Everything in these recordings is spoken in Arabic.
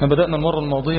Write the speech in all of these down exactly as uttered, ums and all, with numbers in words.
بدأنا المرة الماضية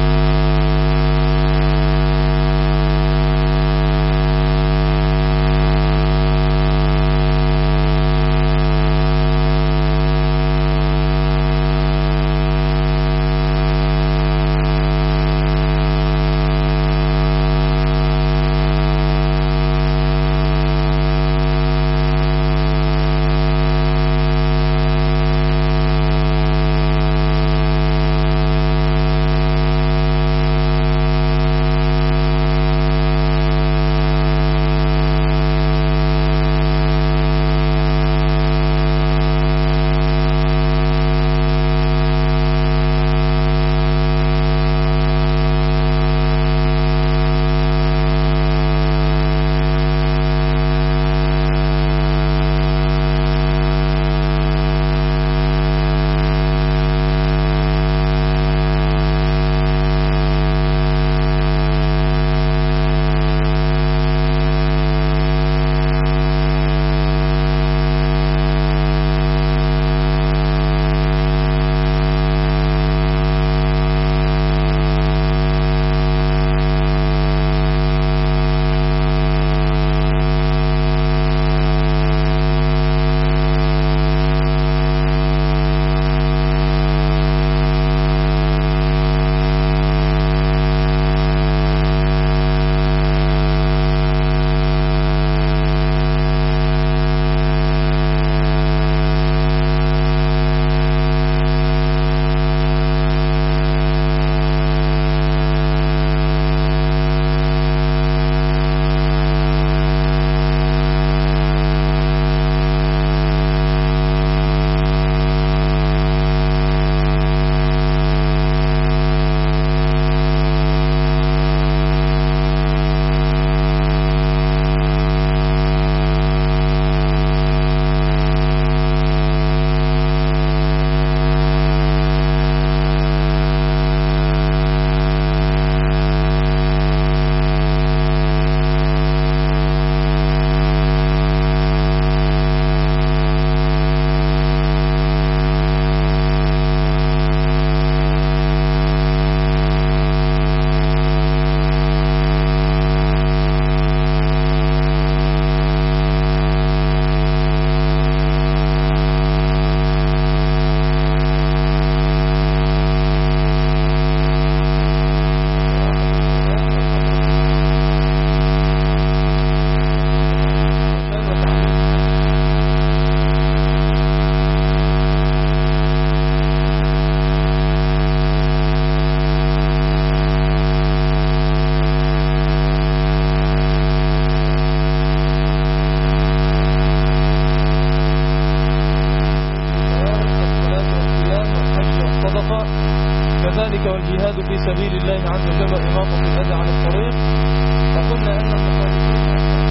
كذلك والجهاد في سبيل الله عز وجل وإماطة الأذى عن الطريق. فقلنا أن المخالفين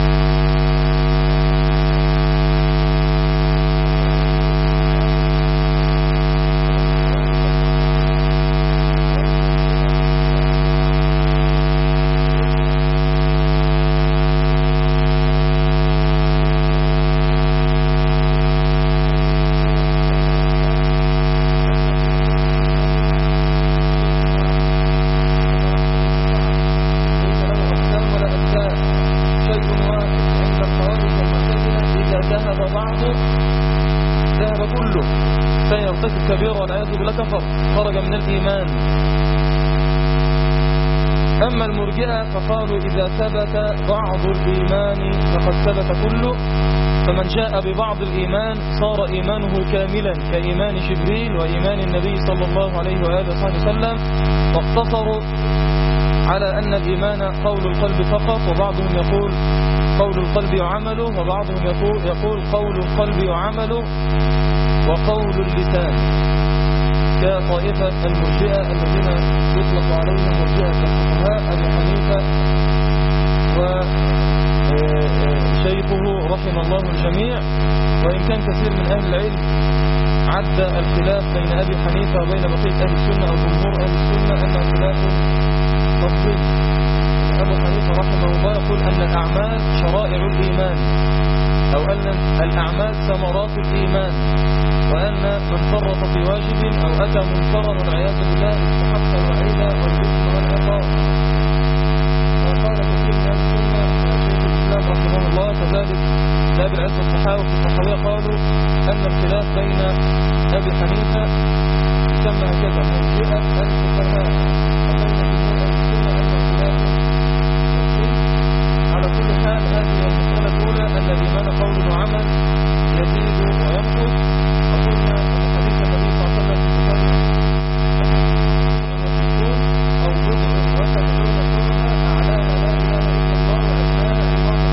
فيرتكب كبيرة والعياذ بالله كفر خرج من الإيمان. أما المرجئة فقالوا إذا ثبت بعض الإيمان فقد ثبت كله، فمن جاء ببعض الإيمان صار إيمانه كاملا كإيمان جبريل وإيمان النبي صلى الله عليه وآله وصحبه وسلم، واقتصروا على أن الإيمان قول القلب فقط، وبعضهم يقول قول القلب وعمله، وبعضهم يقول, يقول قول القلب وعمله وقول اللسان، كطائفة المرجئة الذين يطلق عليهم مرجئة الفقهاء أبي حنيفة وشيخه رحم الله الجميع. وإن كان كثير من أهل العلم عد الخلاف بين أبي حنيفة وبين بقية أهل السنة أو جمهور أهل السنة أنه خلاف تفصيل، أبو حنيفة رحمه الله يقول أن الأعمال شرائع الإيمان، أو أن الأعمال ثمرات الإيمان، وأن من فرط في واجب أو أتى منكرا والعياذ بالله استحق الوعيد والإثم والعقاب. وقال كثير من أهل السنة شيخ الإسلام رحمه الله كذلك باب العز الصحاوي في الصحاوية قالوا أن الخلاف بين أبي حنيفة يسمى هكذا مرجئة الفقهاء، وبين جمهور السنة أن الخلاف على كل حال. هذه المسألة الأولى أن الإيمان قول وعمل يزيد وينقص. وقلنا أن حديث النبي صلى الله عليه وسلم في كتابه وستون أو بضع وسبعون كلمة أعلاها لا إله إلا الله وأدناها إمامة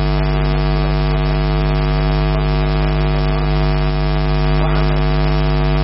الأمر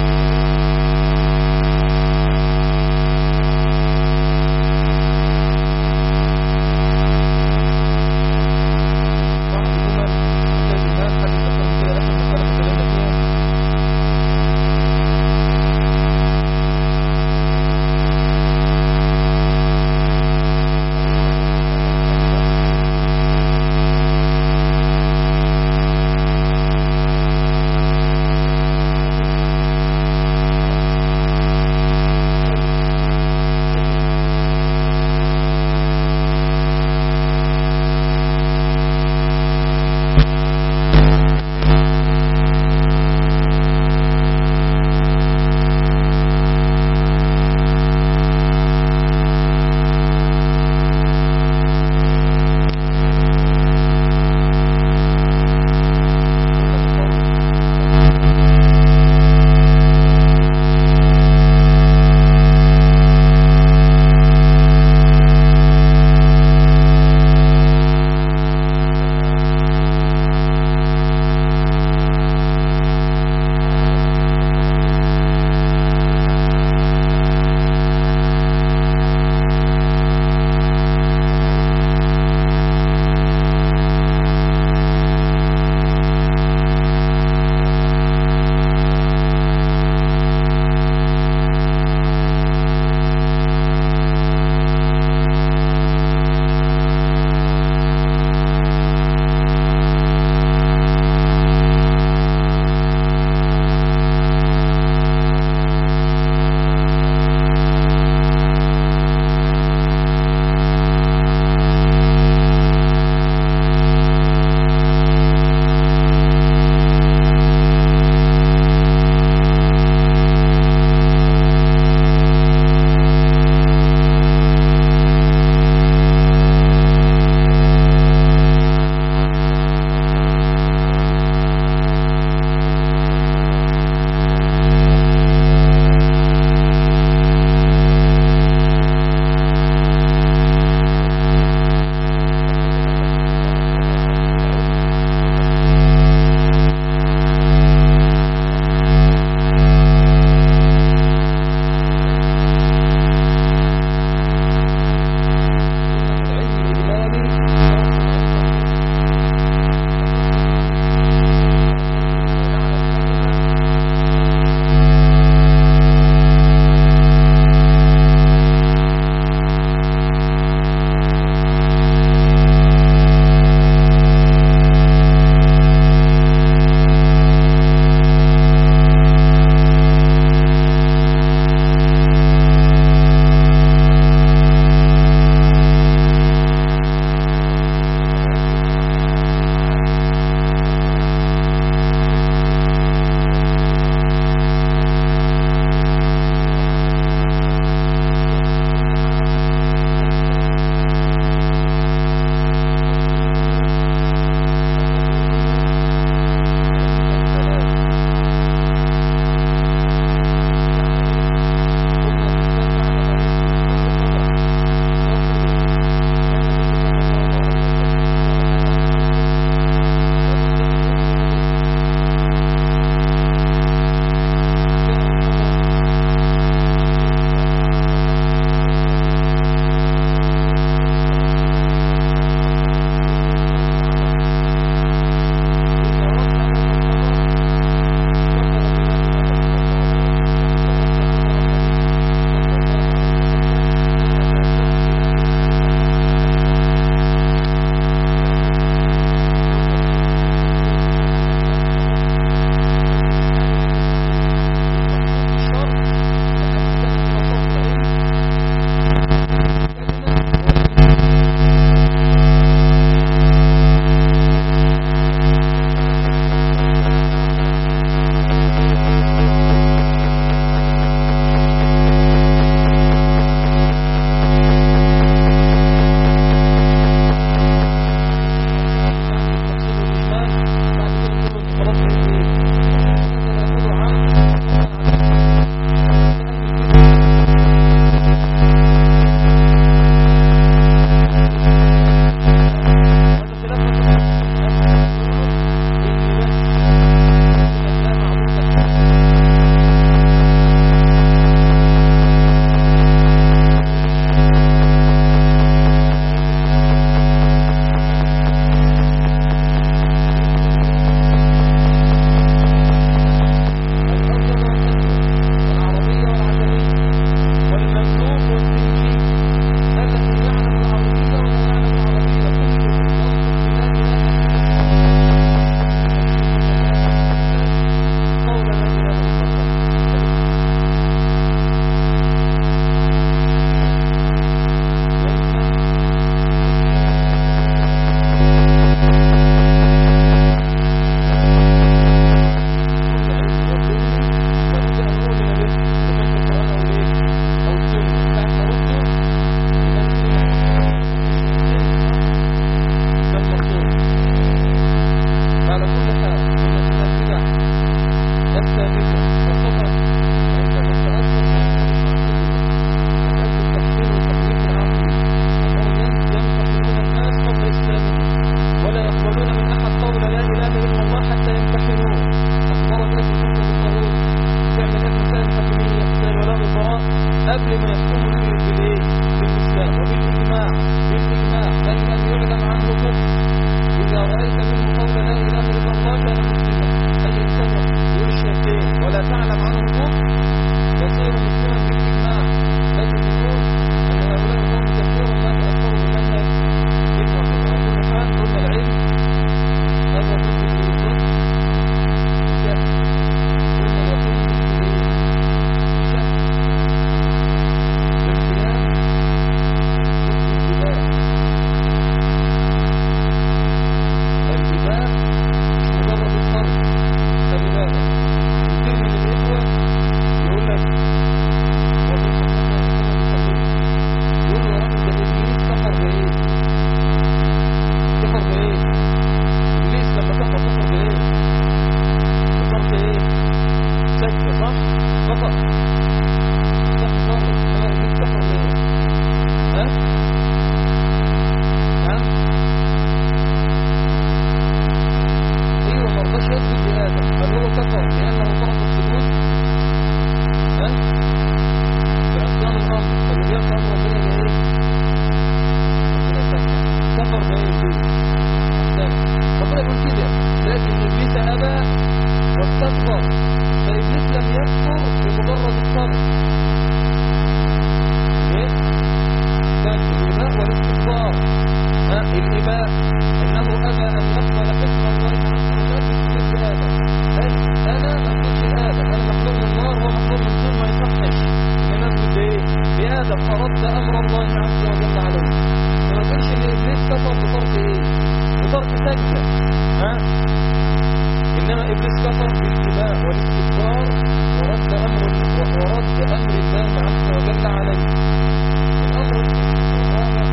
إبليس كفر بالإباء والاستكبار ورد أمر ورد أمر الله عز وجل عليه. الأمر الرابع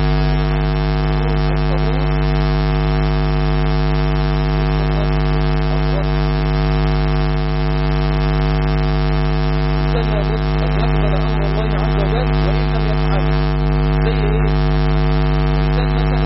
القبول الإنسان لابد أن يقبل أمر الله عز وجل وإن لم يفعله. زي إيه؟ الإنسان مثلا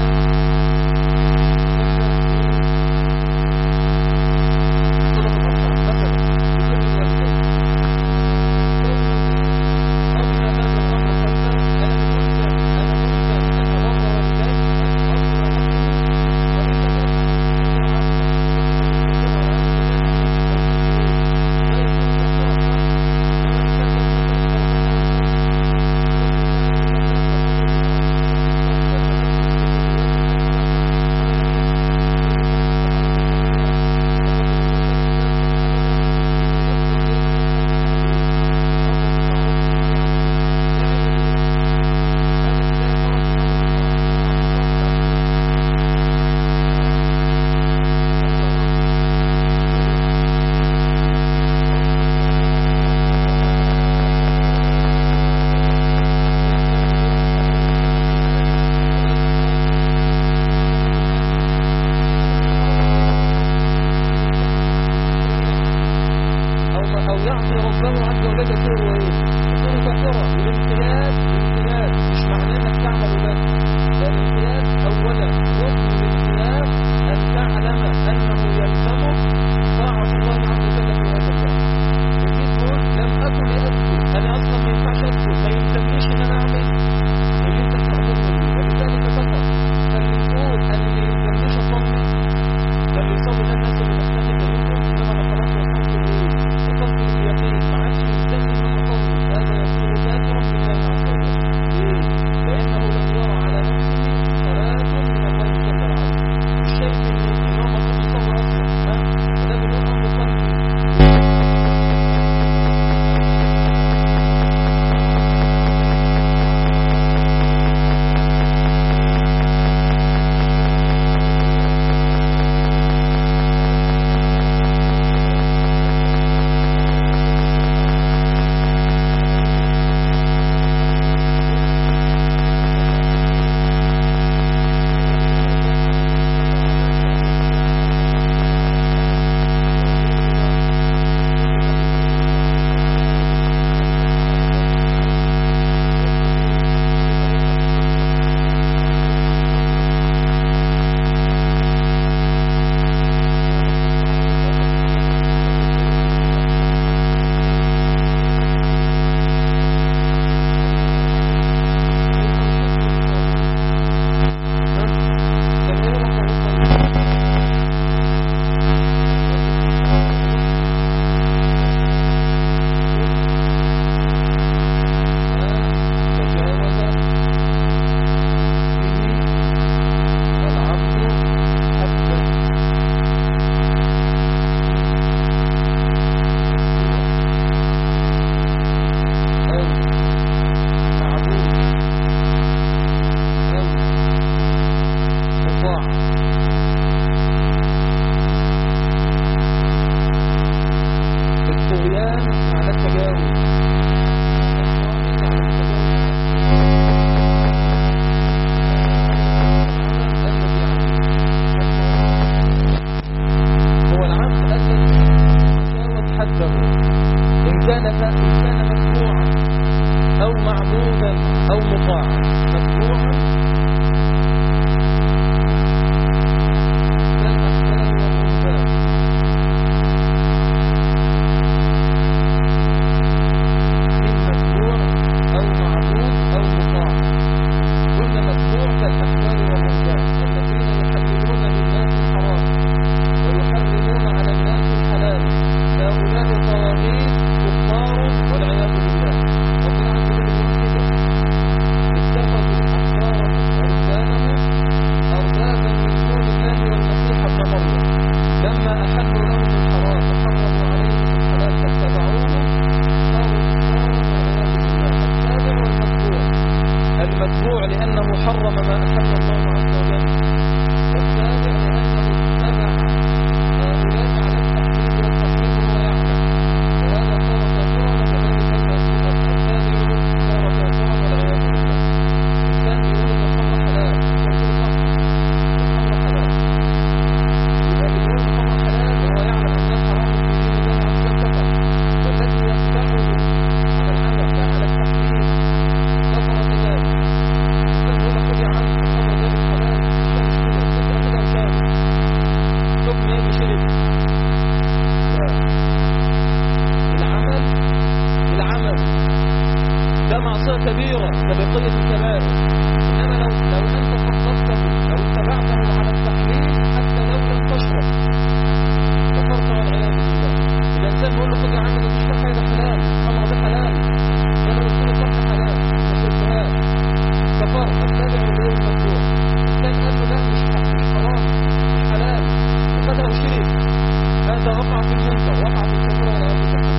صغيرة كبيرة كبقية الكبائر. إنما لو لو أنت صدقته لو اتبعته على التحليل حتى لو لم تشرب كفرت والعياذ بالله. الإنسان بيقول له خد يا عم ده تشرب حاجة حلال، الخمر ده حلال، ده لو قلت له صح حلال ما شربتهاش كفرت هتتابع ولا ايه الموضوع؟ الإنسان قال له لا مش مش حرام مش حلال وخدها وشرب، هذا وقع في المنكر وقع في الكفر والعياذ بالله.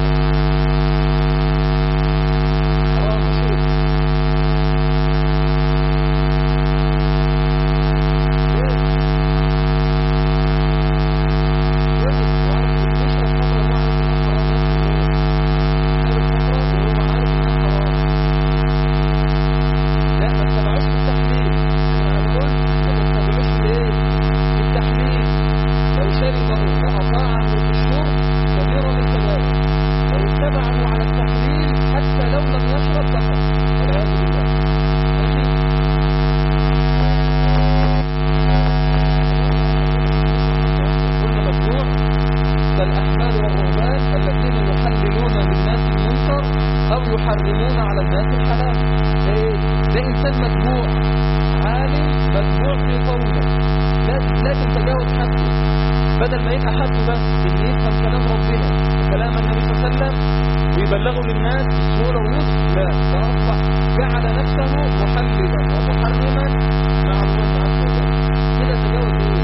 يحرمون على الناس الحلال. ده ايه؟ ده انسان متبوع عالم متبوع في قوله، لازم لازم تجاوز حده بدل ما يبقى حده بس ان يفهم كلام ربنا وكلام النبي صلى الله عليه وسلم ويبلغه للناس بسهوله ويسر. لا، ده اصبح جعل نفسه محللا ومحرما مع الله عز وجل. كده تجاوز ايه؟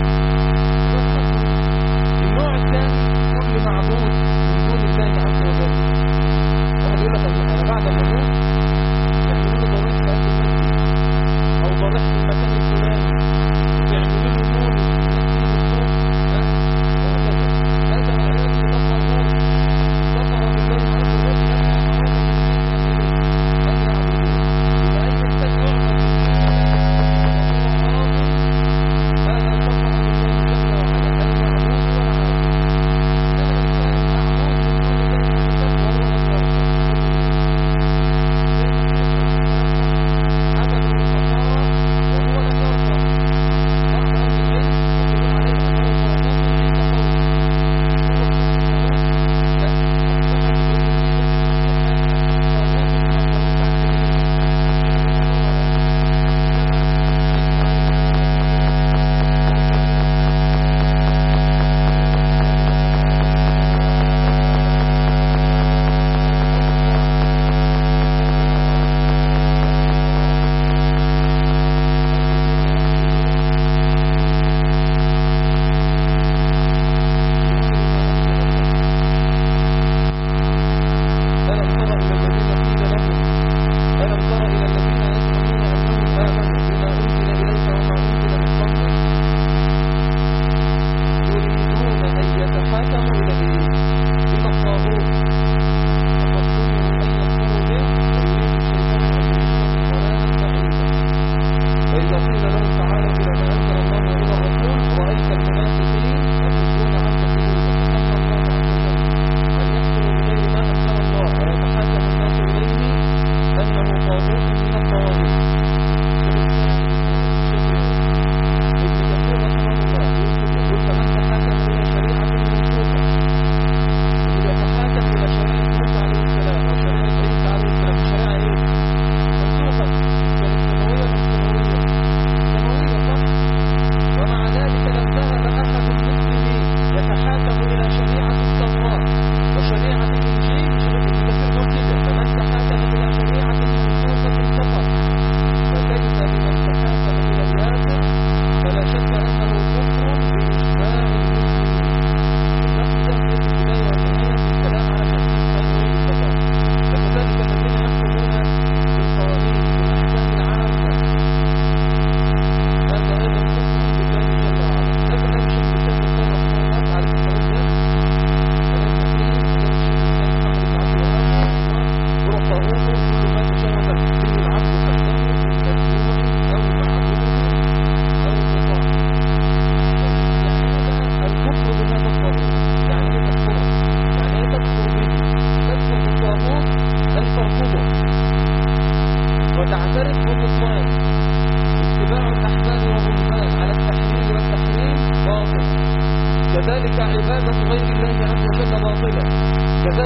النوع الثاني كل معبود من دون الله عز وجل. واحد يقول لك انا بعد ما اموت يعملوا له ضريح في قلب المسجد او ضريح في المكان الفلاني ويعملوا له نور ويكتبوا الصوت وهكذا. هذا والعياذ بالله مرفوض، كفر بالله عز وجل ان يعبدون. يبقى اي انسان يعبد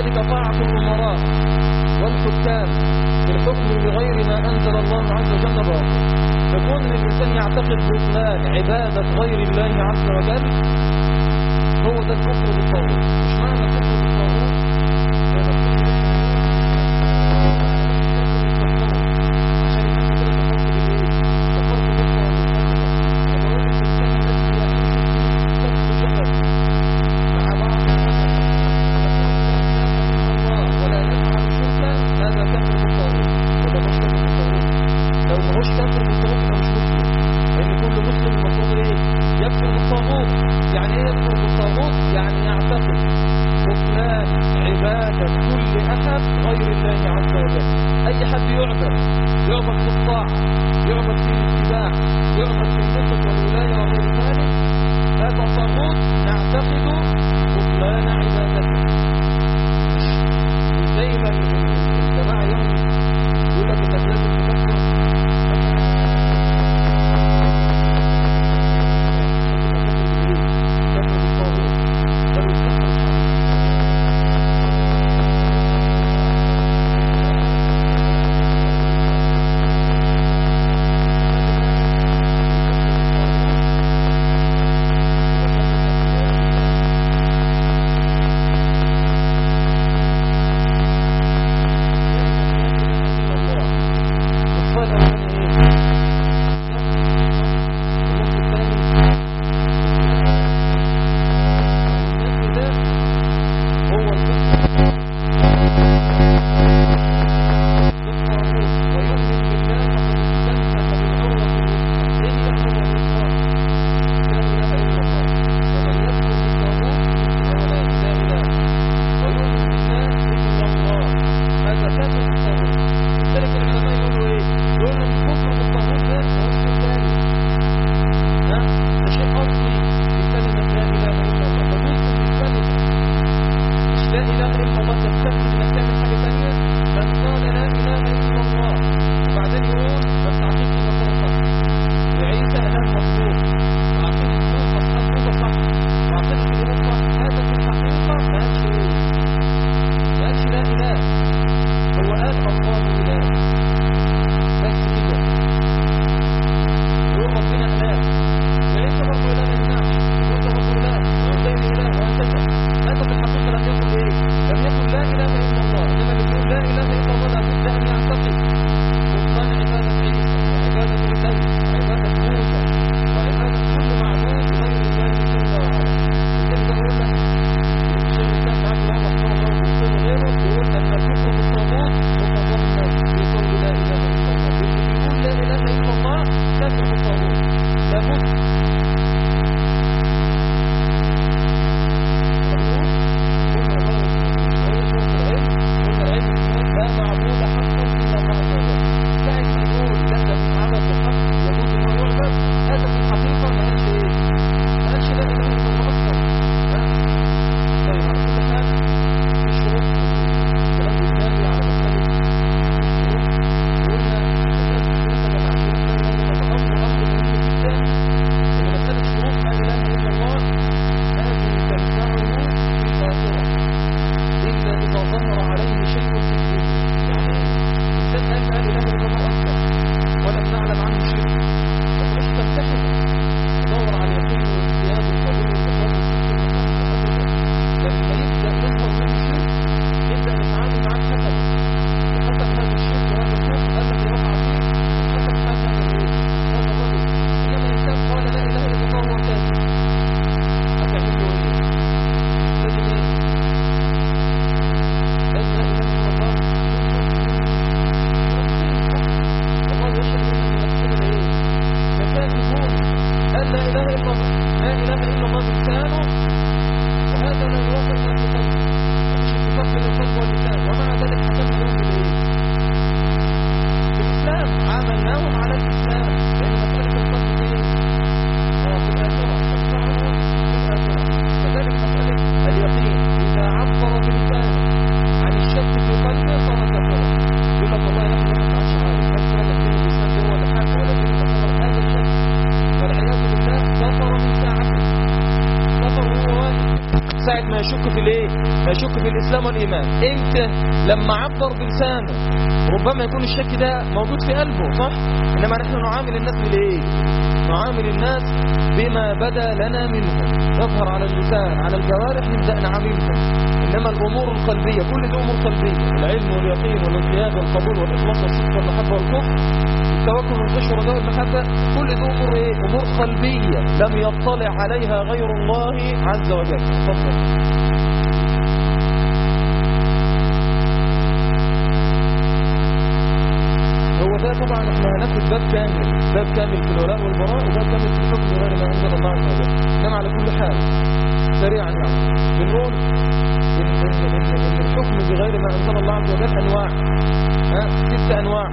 كذلك طاعة الأمراء والحكام في الحكم بغير ما أنزل الله عز وجل باطل. فكون أن الإنسان يعتقد بطلان عبادة غير الله عز وجل هو ده الكفر بالطاغوت. مش معنى الكفر بالطاغوت الإسلام والإيمان. إمتى؟ لما عبر بلسانه. ربما يكون الشك ده موجود في قلبه، صح؟ إنما نحن نعامل الناس بالإيه؟ نعامل الناس بما بدا لنا منهم، يظهر على اللسان، على الجوارح نبدأ نعاملهم. إنما الأمور القلبية كل دي أمور قلبية، العلم واليقين والانقياد والقبول والإخلاص والصدق والمحبة والكفر، التوكل والخشية والرجاء والمحبة، كل دي أمور إيه؟ أمور قلبية لم يطلع عليها غير الله عز وجل. تفضل. هو ده طبعا احنا هناخد باب كامل، باب كامل في الولاء والبراء، وباب كامل في الحكم بغير ما انزل الله عز وجل. انما على كل حال سريعا يعني بنقول ان ان ان, إن الحكم بغير ما انزل الله عز وجل انواع، ها ست انواع.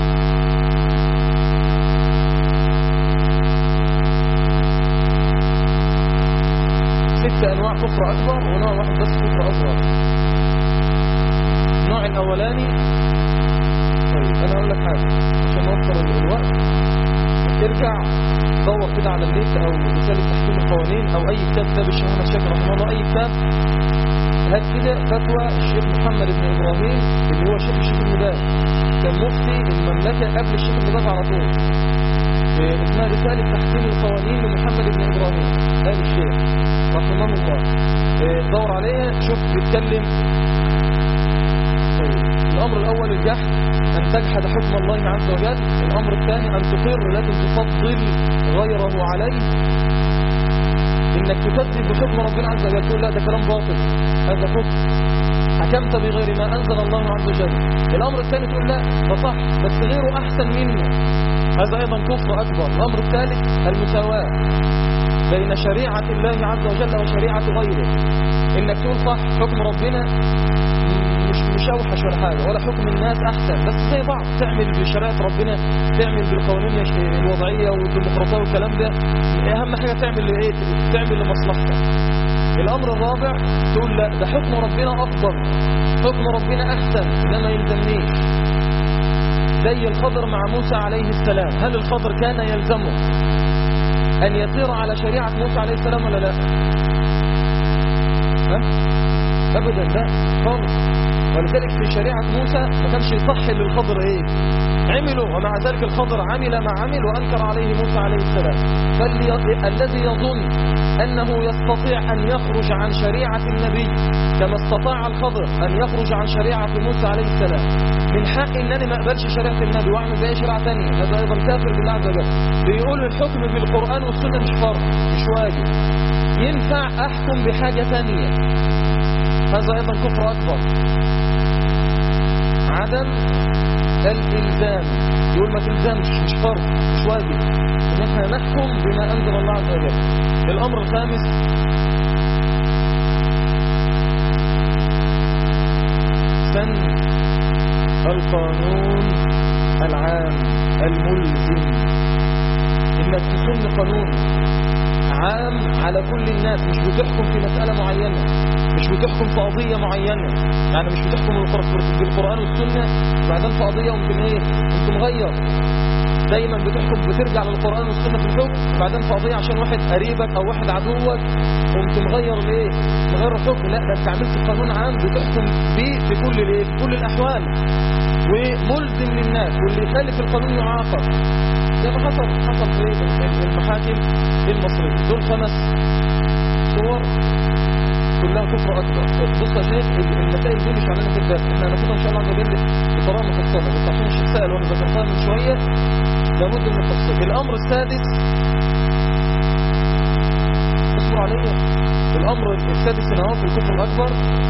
ست انواع كفر اكبر ونوع واحد بس كفر اصغر. النوع الاولاني، طيب انا هقول لك حاجه عشان نوفر الوقت، ارجع دور كده على النت او رساله تحكيم القوانين او اي كتاب، كتاب الشيخ احمد شاكر رحمه الله، اي كتاب، هات كده فتوى الشيخ محمد بن ابراهيم اللي هو شيخ الشيخ ابن باز، كان مفتي المملكه قبل الشيخ ابن باز على طول. اسمها رساله تحكيم القوانين لمحمد بن ابراهيم آل الشيخ رحمه الله. دور عليها شوف بيتكلم. طيب الامر الاول الجحد، أن تجحد حكم الله عز وجل. الأمر الثاني أن تقر لكن تفضل غيره عليه، إنك تكذب بحكم ربنا عز وجل، تقول لا ده كلام باطل، هذا كفر، حكمت بغير ما أنزل الله عز وجل. الأمر الثاني تقول لا ده صح بس غيره أحسن منه، هذا أيضا كفر أكبر. الأمر الثالث المساواة بين شريعة الله عز وجل وشريعة غيره، إنك تقول صح حكم ربنا مش اوحش ولا حاجه، ولا حكم الناس احسن، بس زي بعض، تعمل بشريعه ربنا، تعمل بالقوانين الوضعيه والديمقراطيه والكلام ده، اهم حاجه تعمل لايه؟ تعمل لمصلحتك. الامر الرابع تقول لا ده حكم ربنا افضل، حكم ربنا احسن، ده ما يلزمنيش. زي الخضر مع موسى عليه السلام، هل الخضر كان يلزمه ان يسير على شريعه موسى عليه السلام ولا لا؟ ها؟ ابدا لا خالص. ولذلك في شريعة موسى ما كانش يصح للخضر ايه عمله، ومع ذلك الخضر عمل ما عمل وانكر عليه موسى عليه السلام. فالذي يظن انه يستطيع ان يخرج عن شريعة النبي كما استطاع الخضر ان يخرج عن شريعة موسى عليه السلام، من حق ان انا ما اقبلش شريعة النبي واعمل باي شريعة ثانيه، هذا ايضا كافر بالله عز وجل. بيقول الحكم بالقرآن والسنة مش فرض مش واجب، ينفع احكم بحاجة ثانيه، هذا ايضا كفر اكبر. عدم الالزام، يقول ما تلزمش، مش فرض مش واجب، ان احنا نحكم بما انزل الله عز وجل. الامر الخامس سن القانون العام الملزم، انك تسن قانون عام على كل الناس، مش بتحكم في مسألة معينة، مش بتحكم في قضية معينة، يعني مش بتحكم بالقرآن والسنة بعدين في قضية وممكن ايه ممكن مغير، دايما بتحكم بترجع للقرآن والسنة في الحكم، بعدين في قضية عشان واحد قريبك او واحد عدوك وممكن مغير ليه مغير الحكم. لا ده انت عملت قانون عام بتحكم بيه في كل الايه في كل الاحوال وملزم للناس، واللي يخالف القانون يعاقب زي ما حصل حصل في المحاكم المصرية. دول خمس صور كلها كفر اكبر. بص يا شيخ المسائل دي مش علينا في الباب، احنا هناخدها ان شاء الله عز وجل بطريقه مفصله، بس عشان الشيخ سأل وانا ذكرتها من شويه لابد من التفصيل. الامر السادس اصبر عليا، الامر السادس هنا في الكفر الاكبر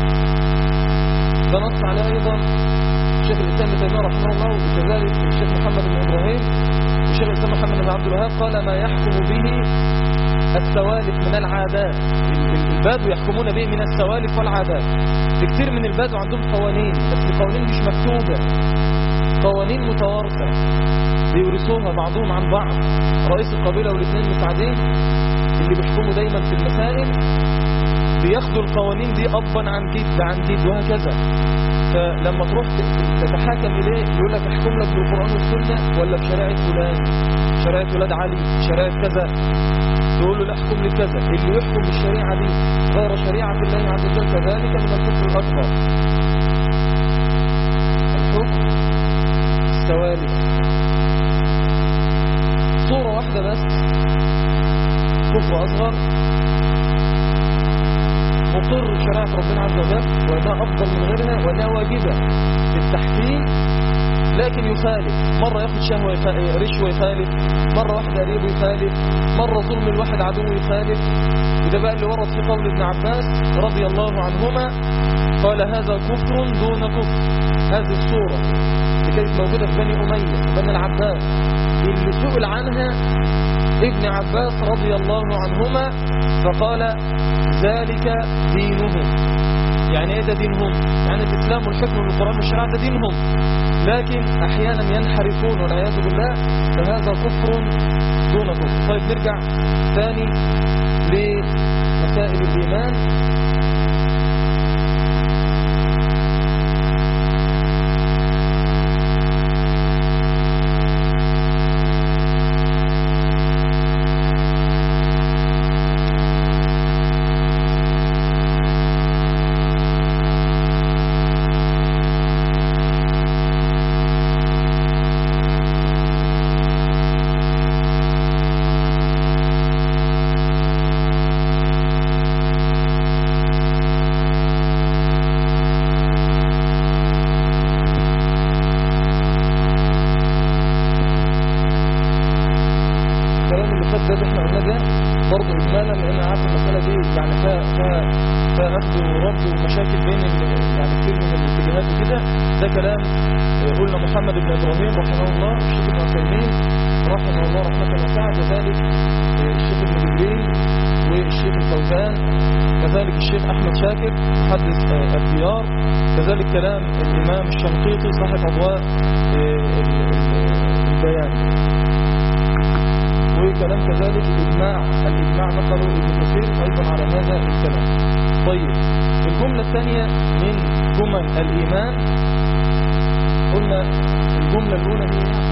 ده نص عليه ايضا الشيخ الاسلام ابن تيميه رحمه الله، وكذلك الشيخ محمد بن ابراهيم والشيخ الاسلام محمد بن عبد الوهاب، قال ما يحكم به السوالف من العادات. البادو يحكمون به من السوالف والعادات. كتير من البادو عندهم قوانين، بس قوانين مش مكتوبة، قوانين متوارثة بيورثوها بعضهم عن بعض. رئيس القبيلة والاثنين مساعدين اللي بيحكموا دايما في المسائل بياخدوا القوانين دي أبا عن جد عن جد وهكذا. فلما تروح تتحاكم إليه يقول لك احكم لك بالقرآن والسنة ولا بشريعة فلان، شريعة ولاد علي، شريعة كذا، تقول له لا احكم لي كذا. اللي يحكم بالشريعة دي غير شريعة الله عز وجل كذلك من الكفر الأكبر. الحكم السوالف صورة واحدة بس كفر أصغر مقر بشريعة ربنا عز وجل وأنها أفضل من غيرها وأنها واجبة بالتحكيم، لكن يخالف. مرة ياخد شهوة رشوة يخالف، مرة واحد قريبه يخالف، مرة ظلم الواحد عدو يخالف. وده بقى اللي ورد في قول ابن عباس رضي الله عنهما قال هذا كفر دون كفر. هذه الصورة اللي كانت موجودة في بني أمية بني العباس اللي سئل عنها ابن عباس رضي الله عنهما فقال ذلك دينهم. يعني ايه ده دينهم؟ يعني الإسلام والحكم والقرآن والشريعة ده دينهم، لكن أحيانا ينحرفون والعياذ بالله، فهذا كفر دون كفر. طيب نرجع ثاني لمسائل الإيمان. كذلك كلام الإمام الشنقيطي صاحب أضواء البيان، وكلام كذلك الإجماع الإجماع نقله ابن كثير أيضا على هذا الكلام. طيب الجملة الثانية من جمل الإيمان قلنا الجملة الأولى هي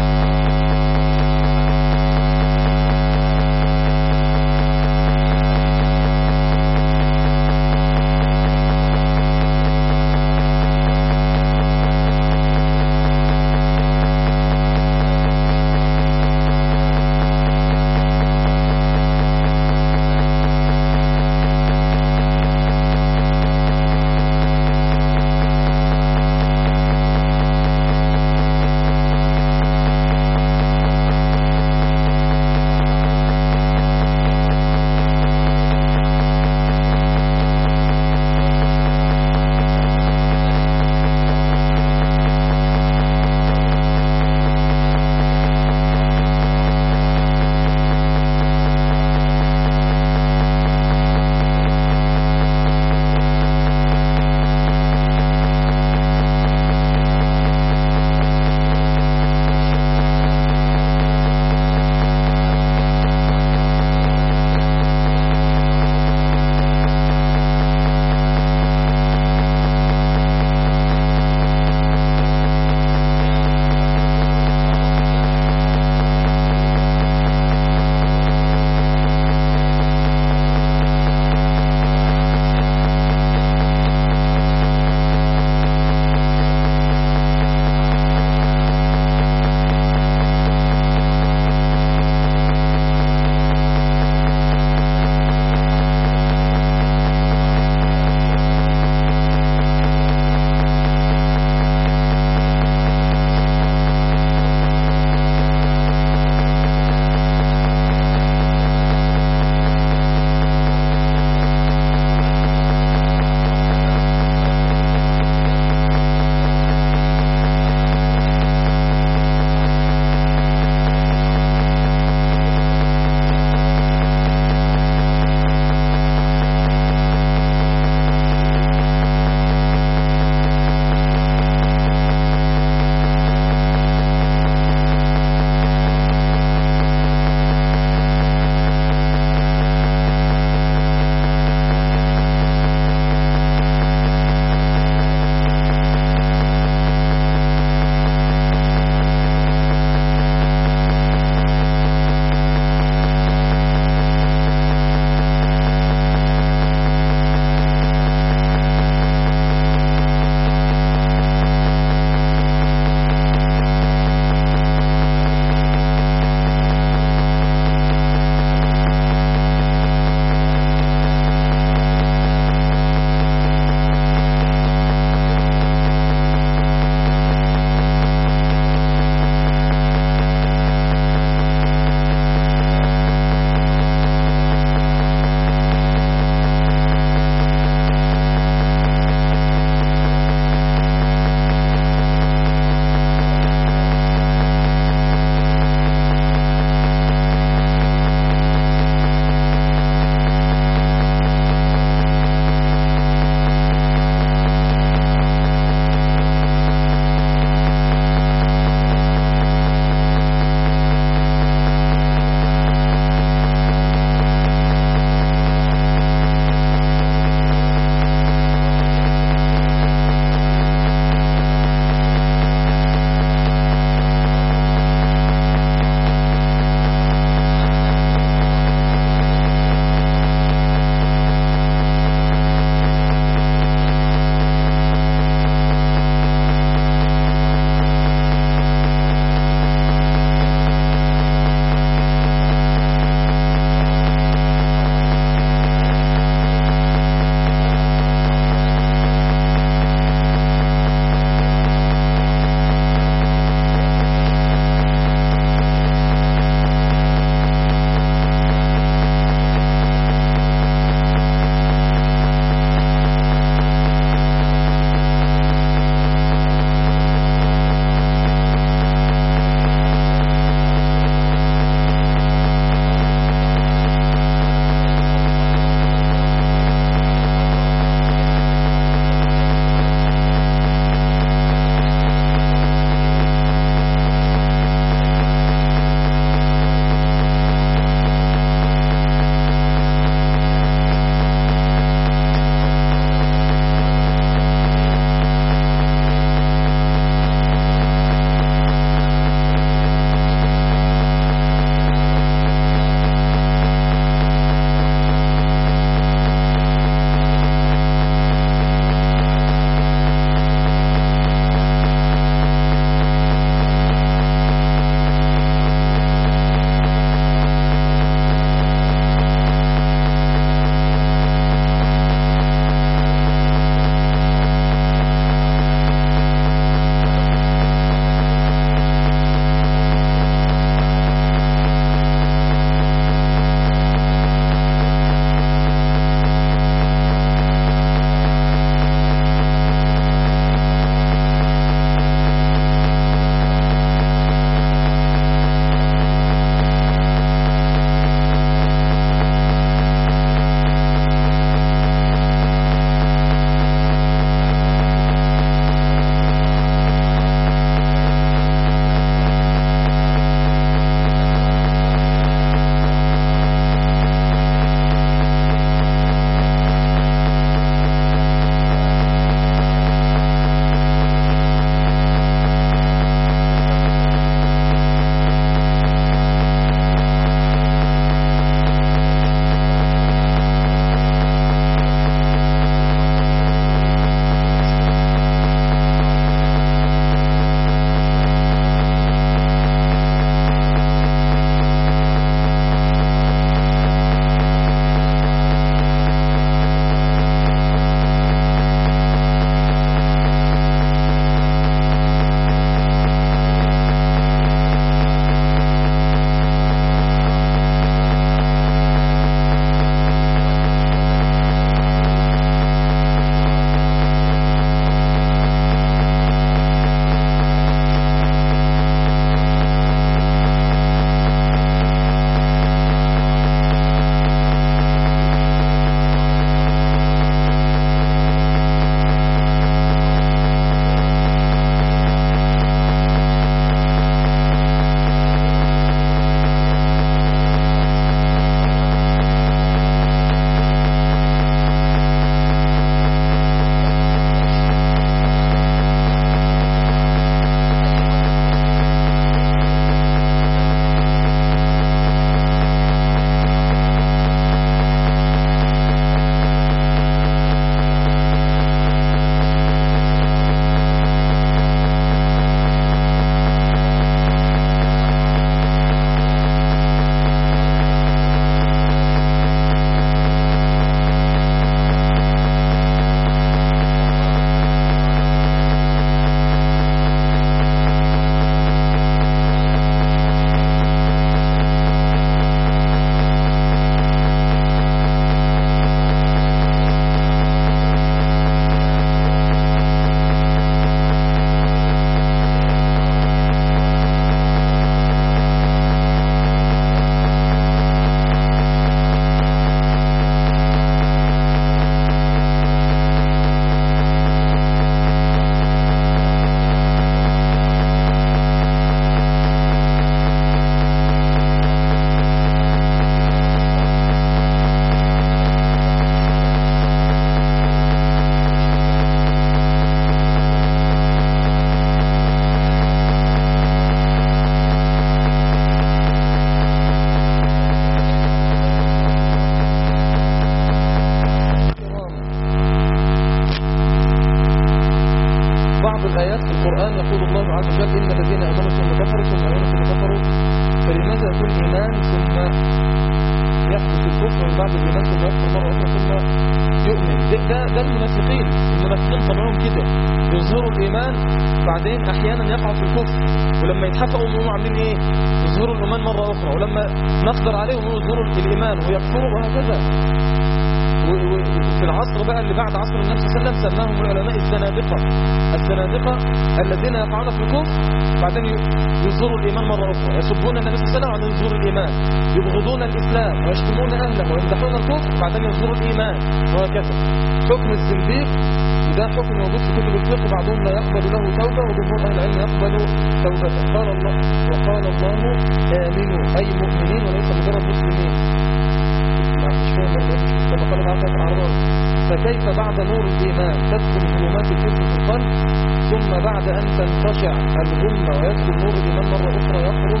يحدث الكفر من بعد الإيمان ثم يكفر مرة أخرى ثم يؤمن. ده, ده, ده المنافقين. المنافقين طبعهم كده، يظهروا الإيمان بعدين أحيانا يقعوا في الكفر، ولما يتحققوا هم عاملين إيه؟ يظهروا الإيمان مرة أخرى، ولما نقدر عليهم يظهروا الإيمان ويكفروا، وهكذا. وفي العصر بقى اللي بعد عصر النبي صلى الله عليه وسلم سماهم العلماء الزنادقة. الزنادقة الذين يقعون في الكفر بعدين يظهروا الإيمان مرة أخرى، يسبون النبي صلى الله عليه وسلم بعدين يظهروا الإيمان، يبغضون الإسلام ويشتمون أهله ويمدحون الكفر بعدين يظهروا الإيمان، وهكذا. حكم الزنديق وده حكم موجود في كتب الفقه، بعضهم لا يقبل له توبة وجمهور أهل العلم يقبل توبته. قال الله وقال الله آمنوا، أي مؤمنين وليس مجرد مسلمين. مش فاهم كما قال بعض الأعراب، فكيف بعد نور الإيمان تدخل ظلمات الكفر في القلب، ثم بعد أن تنقشع الغمة ويدخل نور الإيمان مرة أخرى يخرج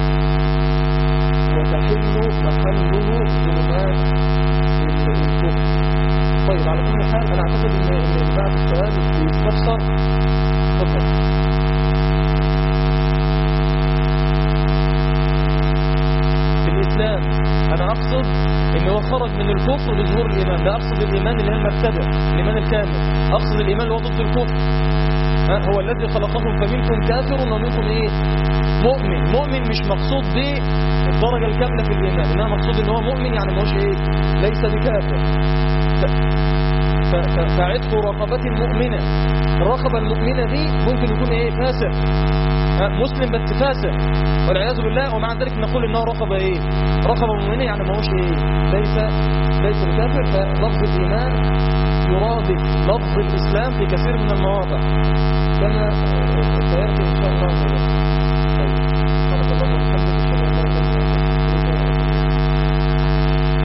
وتحل محله ظلمات الكفر. طيب على كل حال أنا أعتقد أن بعد السؤال يستفسر فقط. في الإسلام أنا أقصد إن هو خرج من الكفر لظهور الإيمان، لا أقصد الإيمان اللي هي المرتبة، الإيمان الكامل، أقصد الإيمان اللي هو ضد الكفر. هو الذي خلقكم فمنكم كافر ومنكم إيه؟ مؤمن. مؤمن مش مقصود به الدرجة الكاملة في الإيمان، إنما مقصود إن هو مؤمن يعني ما هوش إيه؟ ليس بكافر. فعتق رقبة مؤمنة، الرقبة المؤمنة دي ممكن يكون إيه؟ فاسق، مسلم بس فاسق والعياذ بالله، ومع ذلك نقول إنه رقبة إيه؟ رقبة مؤمنة يعني ما هوش إيه؟ ليس ليس بكافر. فلفظ الإيمان يرادف لفظ الإسلام في كثير من المواضع كما سيأتي إن شاء الله.